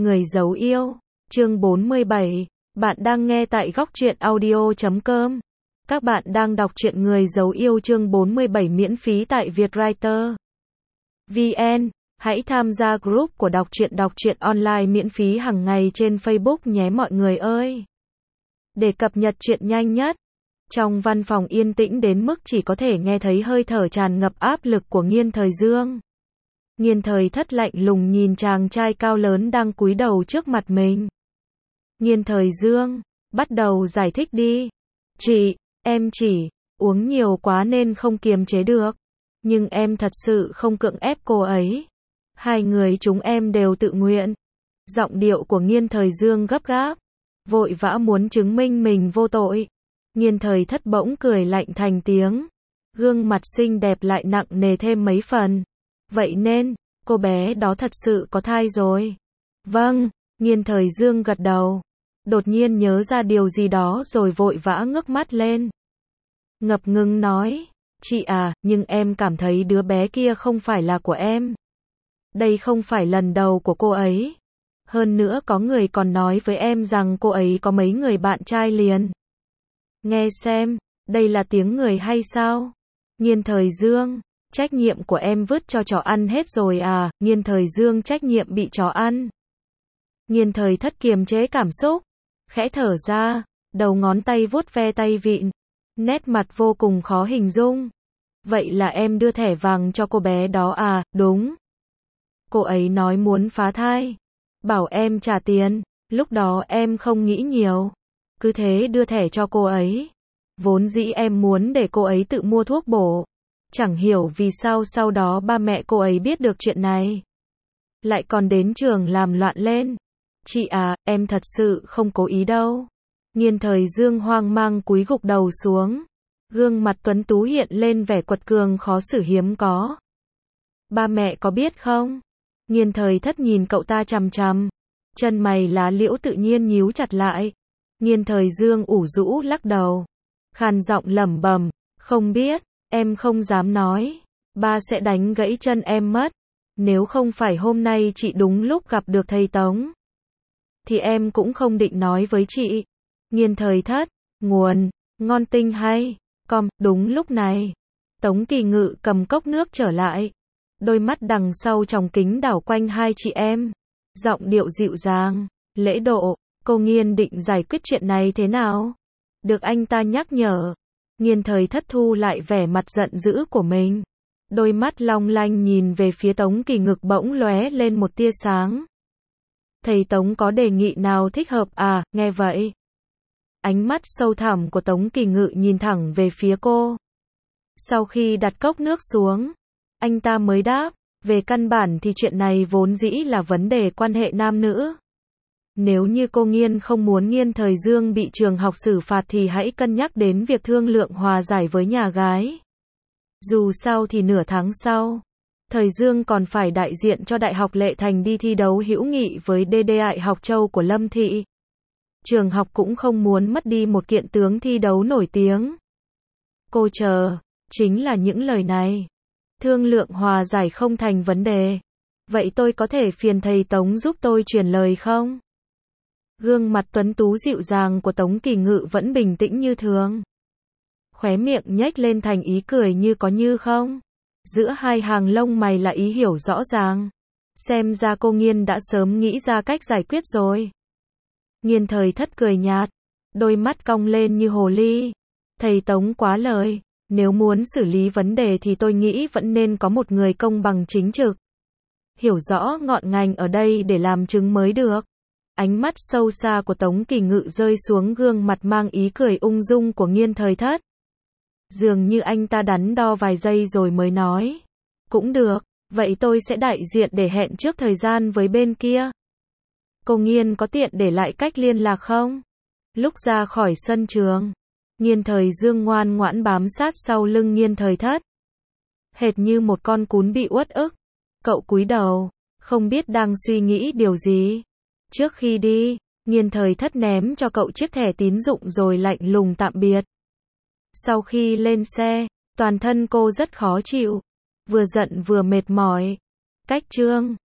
Người giấu yêu, chương 47, bạn đang nghe tại góc truyện audio.com. Các bạn đang đọc truyện Người giấu yêu chương 47 miễn phí tại Vietwriter VN. Hãy tham gia group của đọc truyện online miễn phí hàng ngày trên Facebook nhé mọi người ơi. Để cập nhật truyện nhanh nhất. Trong văn phòng yên tĩnh đến mức chỉ có thể nghe thấy hơi thở tràn ngập áp lực của Nghiên Thời Dương. Nghiên Thời Thất lạnh lùng nhìn chàng trai cao lớn đang cúi đầu trước mặt mình. Nghiên Thời Dương, bắt đầu giải thích đi. Chị, em chỉ uống nhiều quá nên không kiềm chế được. Nhưng em thật sự không cưỡng ép cô ấy. Hai người chúng em đều tự nguyện. Giọng điệu của Nghiên Thời Dương gấp gáp, vội vã muốn chứng minh mình vô tội. Nghiên Thời Thất bỗng cười lạnh thành tiếng. Gương mặt xinh đẹp lại nặng nề thêm mấy phần. Vậy nên, cô bé đó thật sự có thai rồi. Vâng, Nghiên Thời Dương gật đầu. Đột nhiên nhớ ra điều gì đó rồi vội vã ngước mắt lên. Ngập ngừng nói, chị à, nhưng em cảm thấy đứa bé kia không phải là của em. Đây không phải lần đầu của cô ấy. Hơn nữa có người còn nói với em rằng cô ấy có mấy người bạn trai liền. Nghe xem, đây là tiếng người hay sao? Nghiên Thời Dương, trách nhiệm của em vứt cho chó ăn hết rồi à? Nghiên Thời Dương trách nhiệm bị chó ăn. Nghiên Thời Thất kiềm chế cảm xúc, khẽ thở ra, đầu ngón tay vuốt ve tay vịn, nét mặt vô cùng khó hình dung. Vậy là em đưa thẻ vàng cho cô bé đó à? Đúng. Cô ấy nói muốn phá thai, bảo em trả tiền, lúc đó em không nghĩ nhiều, cứ thế đưa thẻ cho cô ấy. Vốn dĩ em muốn để cô ấy tự mua thuốc bổ. Chẳng hiểu vì sao sau đó ba mẹ cô ấy biết được chuyện này, lại còn đến trường làm loạn lên. Chị à, em thật sự không cố ý đâu. Nghiên Thời Dương hoang mang cúi gục đầu xuống. Gương mặt tuấn tú hiện lên vẻ quật cường khó xử hiếm có. Ba mẹ có biết không? Nghiên Thời Thất nhìn cậu ta chằm chằm. Chân mày lá liễu tự nhiên nhíu chặt lại. Nghiên Thời Dương ủ rũ lắc đầu, khàn giọng lẩm bẩm, không biết, em không dám nói. Ba sẽ đánh gãy chân em mất. Nếu không phải hôm nay chị đúng lúc gặp được thầy Tống, thì em cũng không định nói với chị. Nghiên Thời Thất, nguồn, ngon tinh hay, đúng lúc này, Tống Kỳ Ngự cầm cốc nước trở lại. Đôi mắt đằng sau tròng kính đảo quanh hai chị em. Giọng điệu dịu dàng, lễ độ, cô Nghiên định giải quyết chuyện này thế nào? Được anh ta nhắc nhở. Nghiên Thời Thất thu lại vẻ mặt giận dữ của mình. Đôi mắt long lanh nhìn về phía Tống Kỳ Ngực bỗng lóe lên một tia sáng. Thầy Tống có đề nghị nào thích hợp à? Nghe vậy, ánh mắt sâu thẳm của Tống Kỳ Ngự nhìn thẳng về phía cô. Sau khi đặt cốc nước xuống, anh ta mới đáp, về căn bản thì chuyện này vốn dĩ là vấn đề quan hệ nam nữ. Nếu như cô Nghiên không muốn Nghiên Thời Dương bị trường học xử phạt thì hãy cân nhắc đến việc thương lượng hòa giải với nhà gái. Dù sao thì nửa tháng sau, Thời Dương còn phải đại diện cho Đại học Lệ Thành đi thi đấu hữu nghị với Đại học Châu của Lâm Thị. Trường học cũng không muốn mất đi một kiện tướng thi đấu nổi tiếng. Cô chờ, chính là những lời này. Thương lượng hòa giải không thành vấn đề. Vậy tôi có thể phiền thầy Tống giúp tôi truyền lời không? Gương mặt tuấn tú dịu dàng của Tống Kỳ Ngự vẫn bình tĩnh như thường. Khóe miệng nhếch lên thành ý cười như có như không. Giữa hai hàng lông mày là ý hiểu rõ ràng. Xem ra cô Nghiên đã sớm nghĩ ra cách giải quyết rồi. Nghiên Thời Thất cười nhạt, đôi mắt cong lên như hồ ly. Thầy Tống quá lời, nếu muốn xử lý vấn đề thì tôi nghĩ vẫn nên có một người công bằng chính trực, hiểu rõ ngọn ngành ở đây để làm chứng mới được. Ánh mắt sâu xa của Tống Kỳ Ngự rơi xuống gương mặt mang ý cười ung dung của Nghiên Thời Thất. Dường như anh ta đắn đo vài giây rồi mới nói, cũng được, vậy tôi sẽ đại diện để hẹn trước thời gian với bên kia. Cô Nghiên có tiện để lại cách liên lạc không? Lúc ra khỏi sân trường, Nghiên Thời Dương ngoan ngoãn bám sát sau lưng Nghiên Thời Thất, hệt như một con cún bị uất ức. Cậu cúi đầu, không biết đang suy nghĩ điều gì. Trước khi đi, Nghiên Thời Thất ném cho cậu chiếc thẻ tín dụng rồi lạnh lùng tạm biệt. Sau khi lên xe, toàn thân cô rất khó chịu, vừa giận vừa mệt mỏi. Cách chương